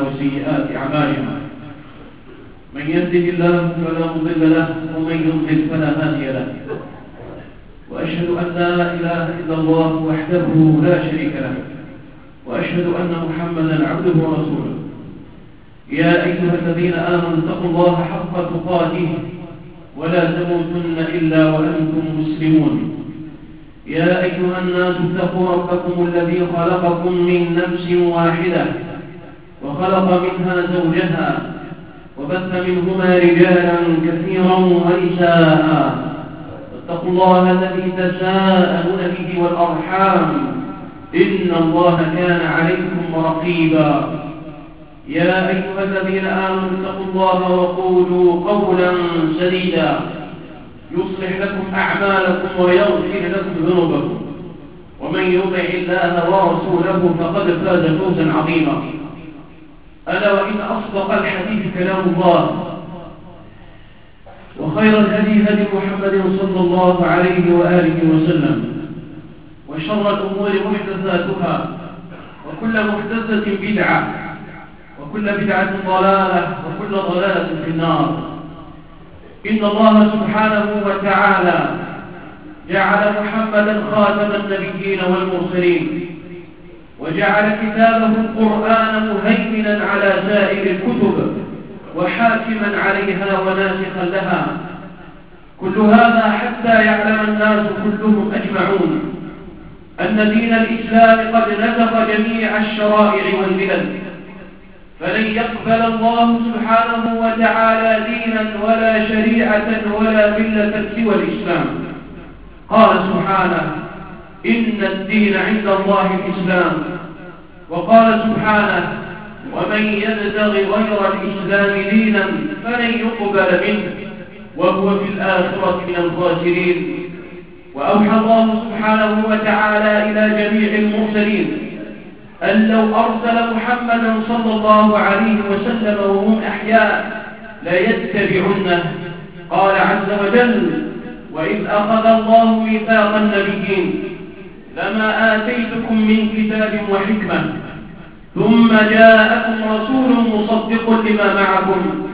وسيئات أعمالنا. من يهده الله فلا مضل له ومن يضلل فلا هادي له. وأشهد أن لا إله إلا الله وحده لا شريك له، وأشهد أن محمدا عبده ورسوله. يا أيها الذين آمنوا اتقوا الله حق تقاته ولا تموتن إلا وأنتم مسلمون. يا أيها الناس اتقوا ربكم الذي خلقكم من نفس واحدة وخلق منها زوجها وبث منهما رجالا كثيرا ونساء. اتقوا الله الذي تساءلون به والأرحام إن الله كان عليكم رقيبا. يا أيها الذين آمنوا اتقوا الله وقولوا قولا سديدا يصلح لكم أعمالكم ويغفر لكم ذنوبكم، ومن يطع الله ورسوله فقد فاز فوزا عظيما. ألا وإن أصدق الحديث كلام الله، وخير الهدي هدي محمد صلى الله عليه وآله وسلم، وشر الأمور محدثاتها، وكل محدثة بدعة، وكل بدعة ضلالة، وكل ضلالة في النار. إن الله سبحانه وتعالى جعل محمدا خاتم النبيين والمرسلين، وجعل كتابه القرآن مهيمنا على سائر الكتب وحاكما عليها وناسخا لها. كل هذا حتى يعلم الناس كلهم أجمعون أن دين الإسلام قد نسخ جميع الشرائع والملل، فلن يقبل الله سبحانه وتعالى دينا ولا شريعة ولا ملة سوى الإسلام. قال سبحانه: إن الدين عند الله الإسلام. وقال سبحانه: ومن يبتغ غير الإسلام دينا فلن يقبل منه وهو في الآخرة من الخاسرين. وأوحى الله سبحانه وتعالى إلى جميع المرسلين أن لو أرسل محمدا صلى الله عليه وسلم وهم أحياء ليتبعنه. قال عز وجل: وإذ أخذ الله ميثاق النبيين لما آتيتكم من كتاب وحكمة ثم جاءكم رسول مصدق لما معكم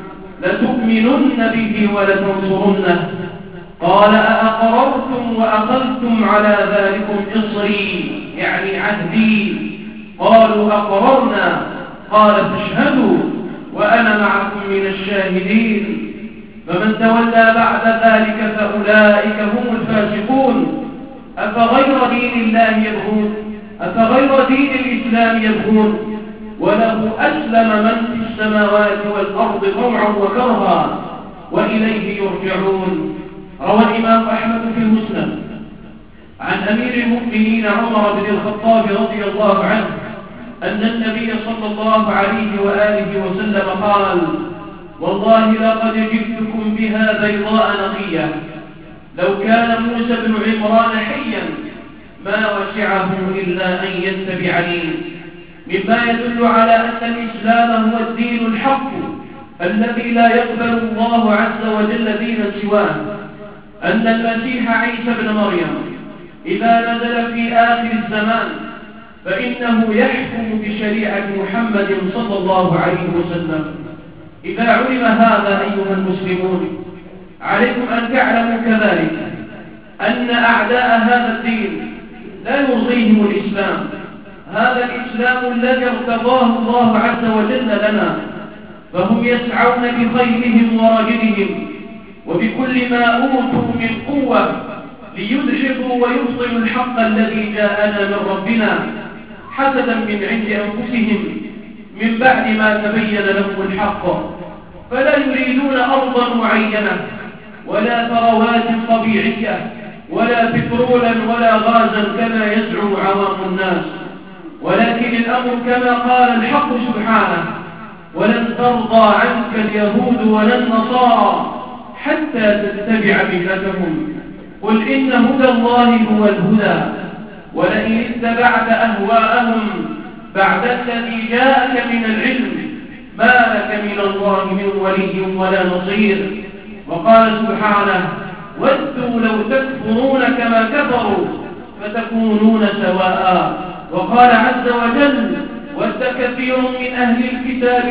لتؤمنن به ولتنصرنه. قال: أأقررتم وأخذتم على ذلكم إصري يعني عهدي؟ قالوا: أقررنا. قال: فاشهدوا وأنا معكم من الشاهدين. فمن تولى بعد ذلك فأولئك هم الفاسقون. أفغير دين الله يبغون؟ أفغير دين الإسلام يبغون؟ وله أسلم من في السماوات والأرض طوعا وكرها وإليه يرجعون. روى الإمام أحمد في المسند عن أمير المؤمنين عمر بن الخطاب رضي الله عنه أن النبي صلى الله عليه وآله وسلم قال: والله لقد جئتكم بها بيضاء نقية. لو كان موسى بن عمران حيا ما وسعه إلا أن يتبعني. مما يدل على أن الإسلام هو الدين الحق الذي لا يقبل الله عز وجل دينا سواه. أن المسيح عيسى بن مريم إذا نزل في آخر الزمان فإنه يحكم بشريعة محمد صلى الله عليه وسلم. إذا علم هذا أيها المسلمون عليكم أن تعلموا كذلك أن أعداء هذا الدين لا يرضيهم الإسلام، هذا الإسلام الذي ارتضاه الله عز وجل لنا، فهم يسعون بخيلهم ورجلهم وبكل ما أوتوا من قوة ليدحضوا ويبطلوا الحق الذي جاءنا من ربنا حسدا من عند أنفسهم من بعد ما تبين لهم الحق. فلا يريدون أرضا معينة ولا ثروات طبيعية ولا بترولا ولا غازا كما يزعم عوام الناس، ولكن الأمر كما قال الحق سبحانه: ولن ترضى عنك اليهود ولا النصارى حتى تتبع ملتهم قل إن هدى الله هو الهدى ولئن اتبعت أهواءهم بعد الذي جاءك من العلم ما لك من الله من ولي ولا نصير. وقال سبحانه: ودوا لو تكفرون كما كفروا فتكونون سواء. وقال عز وجل: ود كثير من أهل الكتاب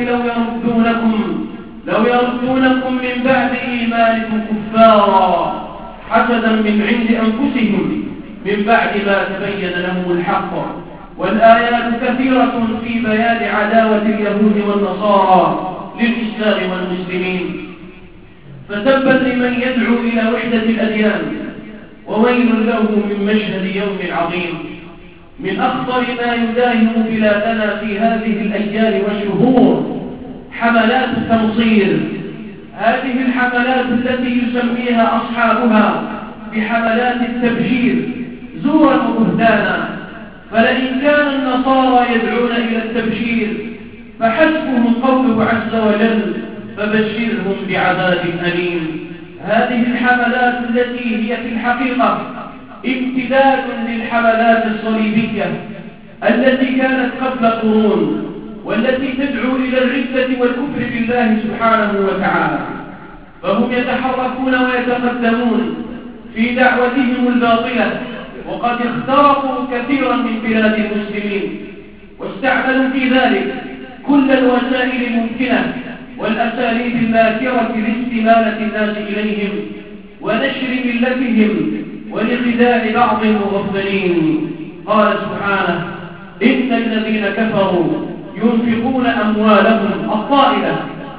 لو يردونكم من بعد إيمانكم كفارا حسدا من عند أنفسهم من بعد ما تبين لهم الحق. والآيات كثيرة في بيان عداوة اليهود والنصارى للإسلام والمسلمين. فتبت لمن يدعو إلى وحدة الأديان، وويل له من مشهد يوم عظيم. من أخطر ما يداهم بلادنا في هذه الأيام والشهور حملات التنصير. هذه الحملات التي يسميها أصحابها بحملات التبشير زورا وبهتانا. فلئن كان النصارى يدعون إلى التبشير فحسبهم قوله عز وجل فبشرهم بعذاب أليم. هذه الحملات التي هي في الحقيقة امتداد للحملات الصليبية التي كانت قبل قرون، والتي تدعو إلى الردة والكفر بالله سبحانه وتعالى. فهم يتحركون ويتقدمون في دعوتهم الباطلة، وقد اخترقوا كثيرا من بلاد المسلمين، واستعملوا في ذلك كل الوسائل الممكنة والأساليب الماكرة لاستمالة الناس إليهم ونشر ملتهم ولخداع بعض المغفلين. قال سبحانه: إن الذين كفروا ينفقون أموالهم الطائلة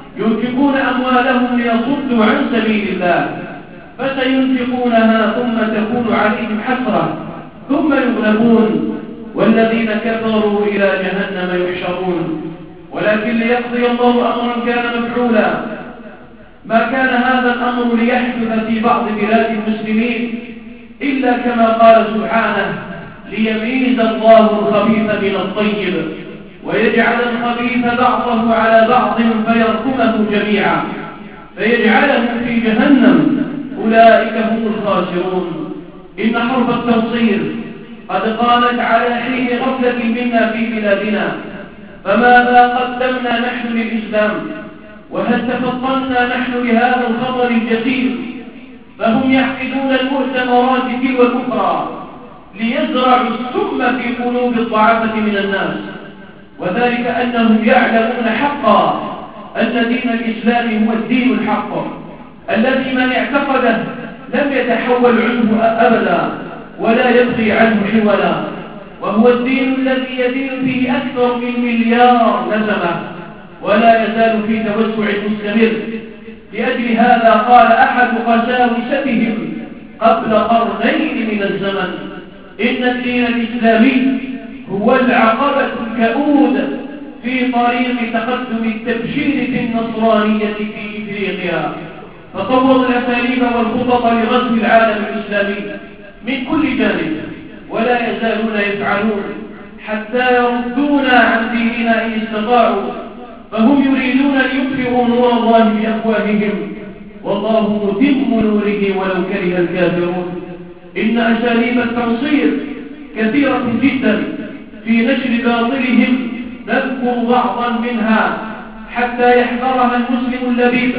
ليصدوا عن سبيل الله فسينفقونها ثم تكون عليهم حسرة ثم يغلبون والذين كفروا إلى جهنم يحشرون. ولكن ليقضي الله أمرا كان مفعولا، ما كان هذا الأمر ليحدث في بعض بلاد المسلمين إلا كما قال سبحانه: ليميز الله الخبيث من الطيب ويجعل الخبيث بعضه على بعض فيركمه جميعا فيجعله في جهنم أولئك هم الخاسرون. إن حرب التنصير قد قامت على حين غفلة منا في بلادنا، فماذا قدمنا نحن للإسلام؟ وهل تفطنا نحن لهذا الخطر الجسيم؟ فهم يحقدون المؤتمرات تلو الأخرى ليزرعوا السم في قلوب الضعافة من الناس، وذلك أنهم يعلمون حقا أن دين الإسلام هو الدين الحق الذي من اعتقده لم يتحول عنه أبدا ولا يبغي عنه حولا، وهو الدين الذي يدين فيه أكثر من 1 مليار نسمة ولا يزال في توسع مستمر. لأجل هذا قال أحد قساوستهم قبل قرنين من الزمن: إن الدين الإسلامي هو العقبة الكؤود في طريق تقدم التبشير في النصرانية في إفريقيا. فطوروا الأساليب والخطط لغزو العالم الإسلامي من كل جانب، ولا يزالون يفعلون حتى يردونا عن ديننا إن استطاعوا. فهم يريدون ليطفئوا نور الله بأفواههم والله متم نوره ولو كره الكافرون. إن أساليب التنصير كثيرة جدا في نشر باطلهم، نذكر بعضا منها حتى يحذرها المسلم اللبيب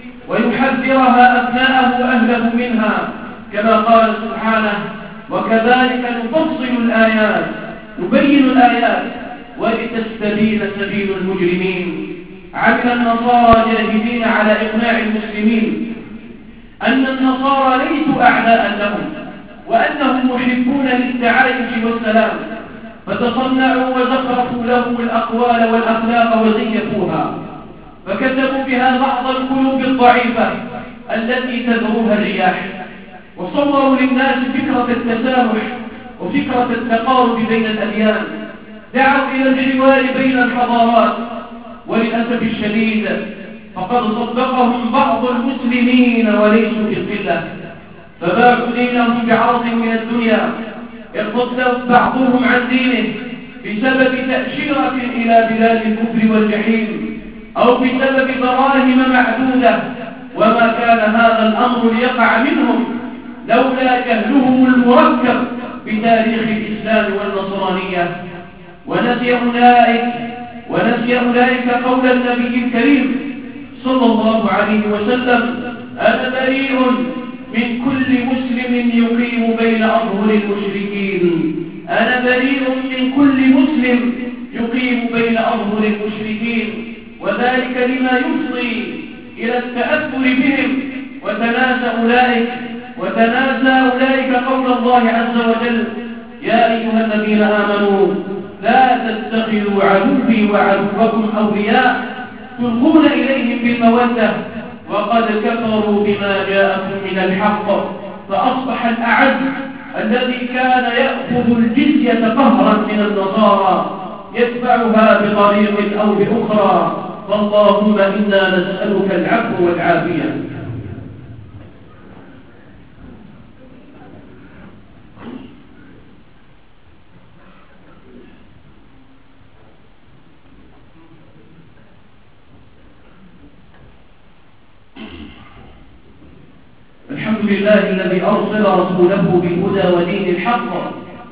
ويحذرها أبناءه وأهله منها، كما قال سبحانه: وكذلك نفصل الآيات نبين الآيات ولتستبين سبيل المجرمين. عمل النصارى جاهدين على إقناع المسلمين أن النصارى ليسوا أعداء لهم وأنهم محبون للتعايش والسلام، فتصنعوا وزخرفوا لهم الأقوال والأخلاق وزيفوها، فكتبوا بها بعض القلوب الضعيفة التي تذروها الرياح، وصوروا للناس فكرة التسامح وفكرة التقارب بين الأديان، دعوا إلى الحوار بين الحضارات. وللأسف الشديد فقد صدقهم بعض المسلمين وليسوا بالقلة، فباعوا دينهم بعرض من الدنيا ارتد بعضهم عن دينه بسبب تأشيرة إلى بلاد الكفر والجحيم أو بسبب دراهم معدودة، وما كان هذا الأمر ليقع منهم لولا جهلهم المركب بتاريخ الإسلام والنصرانية. ونسي أولئك قول النبي الكريم صلى الله عليه وسلم: أنا بريء من كل مسلم يقيم بين أظهر المشركين. أنا بريء من كل مسلم يقيم بين أظهر المشركين، وذلك لما يفضي إلى التأثر بهم. وتناسى أولئك قول الله عز وجل: يا أيها الذين آمنوا لا تتخذوا عدوي وعدوكم أولياء تلقون إليهم بالمودة وقد كفروا بما جاءكم من الحق. فأصبح الأعز الذي كان يأخذ الجزية قهرا من النصارى يدفعها بطريق أو بأخرى. فاللهم إنا نسألك العفو والعافية. الحمد لله الذي أرسل رسوله بالهدى ودين الحق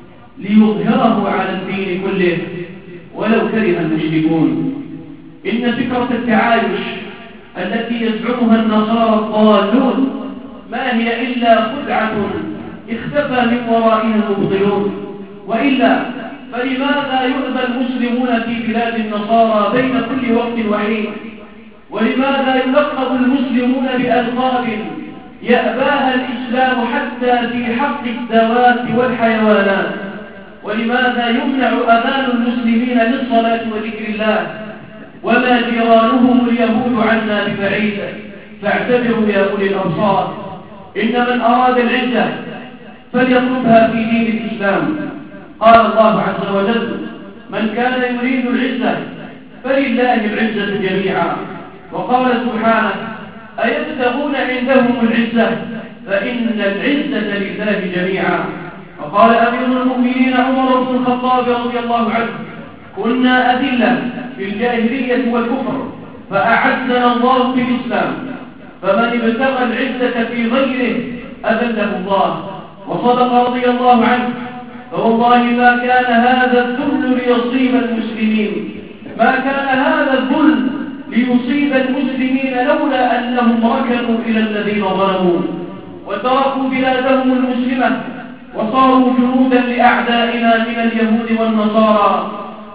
ليظهره على الدين كله ولو كره المشركون. إن فكرة التعايش التي يزعمها النصارى الضالون ما هي إلا خدعة اختفى من ورائها المبطلون. وإلا فلماذا يؤذى المسلمون في بلاد النصارى بين كل وقت وحين؟ ولماذا يلقب المسلمون بألقاب يأباها الإسلام حتى في حق الدواب والحيوانات؟ ولماذا يمنع أذان المسلمين للصلاة وذكر الله وما جيرانهم اليهود عنا ببعيد؟ فاعتبروا يا أولي الأبصار، إن من أراد العزة فليطلبها في دين الإسلام. قال الله عز وجل: من كان يريد العزة فلله العزة جميعا. وقال سبحانه: أيبتغون عندهم العزة فإن العزة لله جميعا. وقال أمير المؤمنين عمر بن الخطاب رضي الله عنه: كنا أذلة في الجاهلية والكفر فأعزنا الله بالإسلام، فمن ابتغى العزة في غيره أذله الله. وصدق رضي الله عنه: فوالله ما كان هذا الذل ليصيب المسلمين، ما كان هذا الذل ليصيب المسلمين لولا أنهم ركنوا إلى الذين ظلموا وتركوا بلادهم المسلمة وصاروا جنودا لأعدائنا من اليهود والنصارى،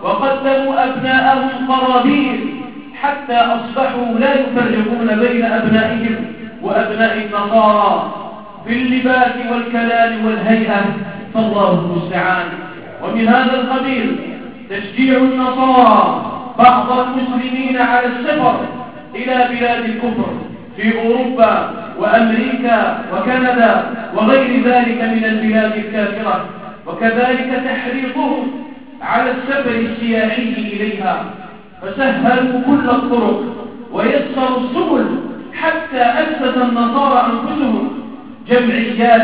وقدموا أبناءهم قرابين حتى أصبحوا لا يفرقون بين أبنائهم وأبناء النصارى في اللباس والكلام والهيئة. فالله المستعان. ومن هذا القبيل تشجيع النصارى بعض المسلمين على السفر إلى بلاد الكفر في أوروبا وأمريكا وكندا وغير ذلك من البلاد الكافرة، وكذلك تحريضهم على السفر السياحي إليها، فسهلوا كل الطرق ويسروا السبل حتى أسس النصارى أنفسهم جمعيات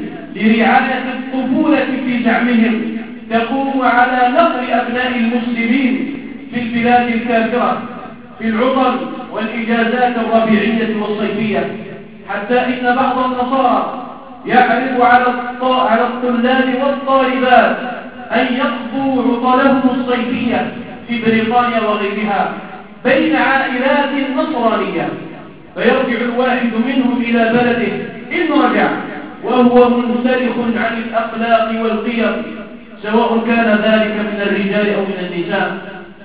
لرعاية الطفولة في زعمهم تقوم على نقل أبناء المسلمين في البلاد الكافرة في العطل والإجازات الربيعية والصيفية، حتى إن بعض النصارى يعرض على الطلاب والطالبات أن يقضوا عطلهم الصيفية في بريطانيا وغيرها بين عائلات نصرانية، فيرجع الواحد منهم إلى بلده إن رجع وهو منسلخ عن الأخلاق والقيم، سواء كان ذلك من الرجال أو من النساء.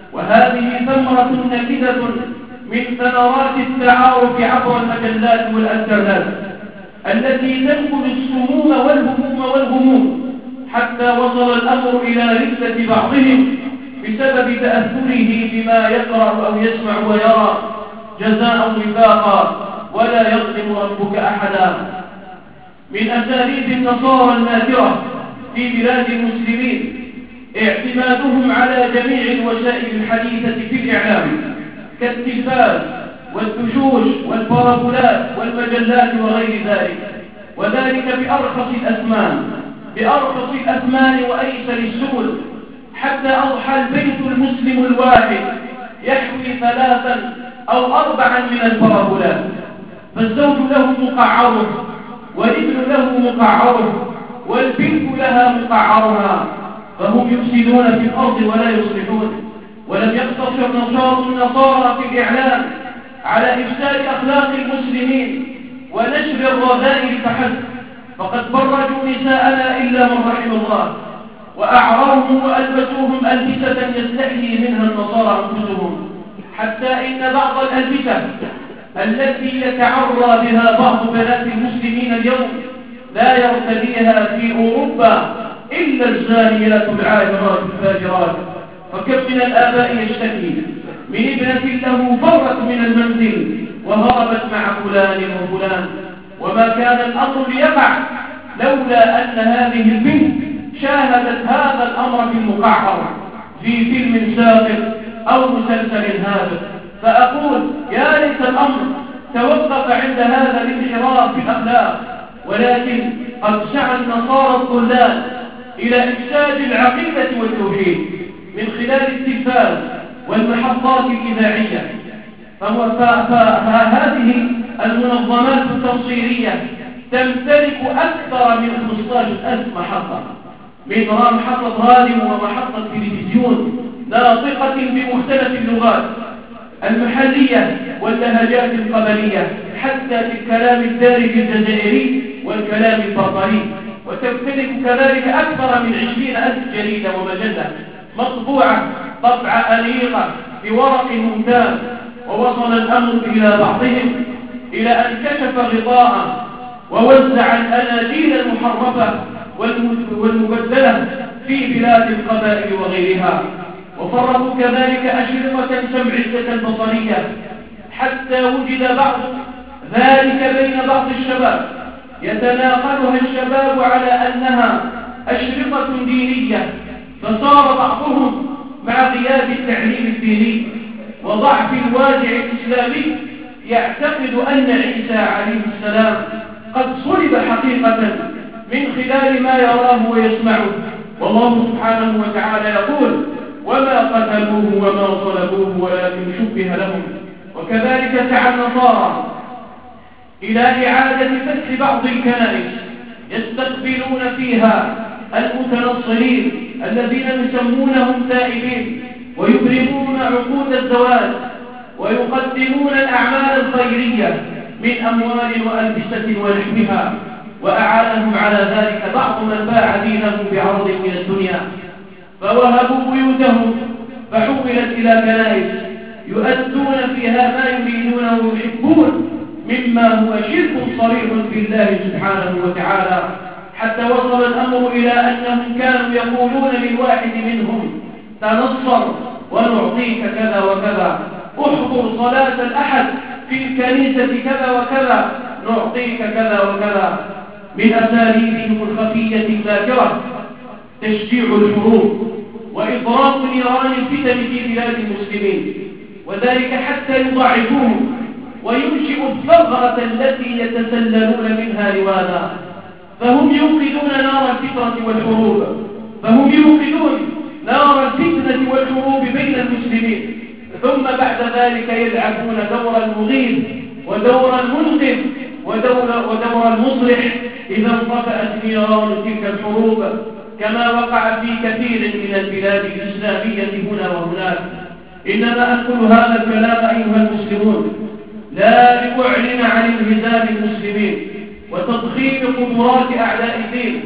وهذه ثمرة نكدة من ثمرات التعارف عبر المجلات والإنترنت التي تنقل السموم والهموم والغموم، حتى وصل الأمر إلى رثة بعضهم بسبب تأثره بما يقرأ أو يسمع ويرى جزاء وفاقا، ولا يظلم ربك أحدا. من أساليب النصارى النادرة في بلاد المسلمين اعتمادهم على جميع الوسائل الحديثة في الإعلام كالتلفاز والدشوش والبارابولات والمجلات وغير ذلك، وذلك بأرخص الأثمان وأيسر السبل، حتى أضحى البيت المسلم الواحد يحوي 3 أو 4 من البارابولات، فالزوج له مقعره والابن له مقعره والبنت لها مقعرها، فهم يفسدون في الأرض ولا يصلحون. ولم يقتصر نشاط النصارى في الإعلام على إفساد أخلاق المسلمين ونشر الرذائل فحسب، فقد برجوا نساءنا إلا من رحم الله، وأعراهم وألبسوهم ألبسة يستحيي منها النصارى أنفسهم، حتى إن بعض الألبسة التي يتعرى بها بعض بنات المسلمين اليوم لا يرتديها في أوروبا إلا الزانيات العاهرات الفاجرات. فكم من الآباء يشتكي من ابنة له فرت من المنزل وهربت مع فلان وفلان، وما كان الأمر ليقع لولا أن هذه البنت شاهدت هذا الأمر في المقعر في فيلم ساقط أو مسلسل هادف. فأقول يا ليت الأمر توقف عند هذا الانحراف في الأخلاق، ولكن قد سعى النصارى الضلال إلى إفساد العقيدة والتوحيد من خلال التلفاز والمحطات الإذاعية. فهذه المنظمات التنصيرية تمتلك أكثر من 15,000 محطة، من محطة راديو ومحطة تلفزيون ناطقة بمختلف اللغات المحلية واللهجات القبلية، حتى في الكلام الدارج الجزائري والكلام البربري. وتمتلك كذلك أكثر من 20,000 جريدة ومجلة مطبوعة طبعة أنيقة بورق ممتاز. ووصل الأمر إلى بعضهم إلى أن كشف غطاء ووزع الأناجيل المحرفة والمبدلة في بلاد القبائل وغيرها، وفرقوا كذلك أشرطة سمعية بصرية، حتى وجد بعض ذلك بين بعض الشباب يتناقلها الشباب على أنها أشرطة دينية، فصار بعضهم مع غياب التعليم الديني وضعف الوازع الإسلامي يعتقد أن عيسى عليه السلام قد صلب حقيقة من خلال ما يراه ويسمعه. والله سبحانه وتعالى يقول وما قتلوه وما صلبوه ولكن شبه لهم. وكذلك سعى النصارى إلى إعادة فتح بعض الكنائس يستقبلون فيها المتنصرين الذين يسمونهم تائبين، ويبرمون عقود الزواج ويقدمون الأعمال الخيرية من أموال وألبسة ونحوها. وأعانهم على ذلك بعض من باع دينه بعرض من الدنيا، فوهبوا بيوتهم فحولت إلى كنائس يؤدون فيها ما يريدون ويحبون مما هو شرك صريح بالله سبحانه وتعالى، حتى وصل الأمر إلى أنهم كانوا يقولون للواحد منهم تنصر ونعطيك كذا وكذا، احضر صلاة الأحد في الكنيسة كذا وكذا نعطيك كذا وكذا. من أساليبهم الخفية الماكرة تشجيع الحروب وإضراب نيران الفتن في بلاد المسلمين، وذلك حتى يضاعفوهم وينشئوا الثغرة التي يتسللون منها لواذا. فهم يوقدون نار الفتنة والحروب، فهم يوقدون نار الفتنة والحروب بين المسلمين، ثم بعد ذلك يلعبون دور المغيث ودور المنقذ ودور المصلح إذا انطفأت نيران تلك الحروب، كما وقع في كثير من البلاد الإسلامية هنا وهناك. إنما أقول هذا الكلام أيها المسلمون لا لأعلن عن انهزام المسلمين وتضخيم قدرات أعداء الدين،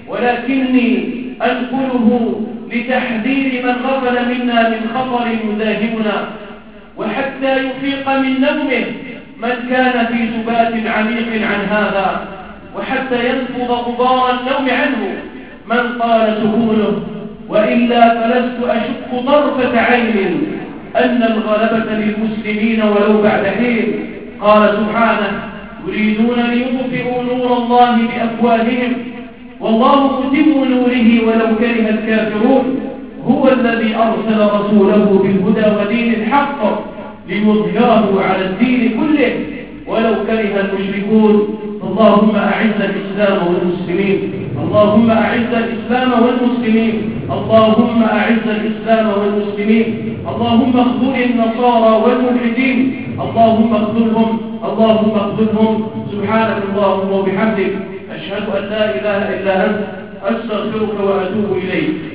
ولكني أنقله لتحذير من غفل منا من خطر يداهمنا، وحتى يفيق من نومه من كان في سبات عميق عن هذا، وحتى ينفض غبار النوم عنه من طال سكونه. وإلا فلست أشك طرفة عين أن الغلبة للمسلمين ولو بعد حين. قال سبحانه يريدون ليطفئوا نور الله بأفواههم والله متم نوره ولو كره الكافرون. هو الذي أرسل رسوله بالهدى ودين الحق ليظهره على الدين كله ولو كره المشركون. اللهم أعز الإسلام والمسلمين، اللهم أعز الإسلام والمسلمين، اللهم أعز الإسلام والمسلمين، اللهم اخذل النصارى والملحدين، اللهم اخذلهم، اللهم اخذلهم. سبحانك اللهم وبحمدك أشهد أن لا إله إلا أنت أستغفرك وأتوب إليك.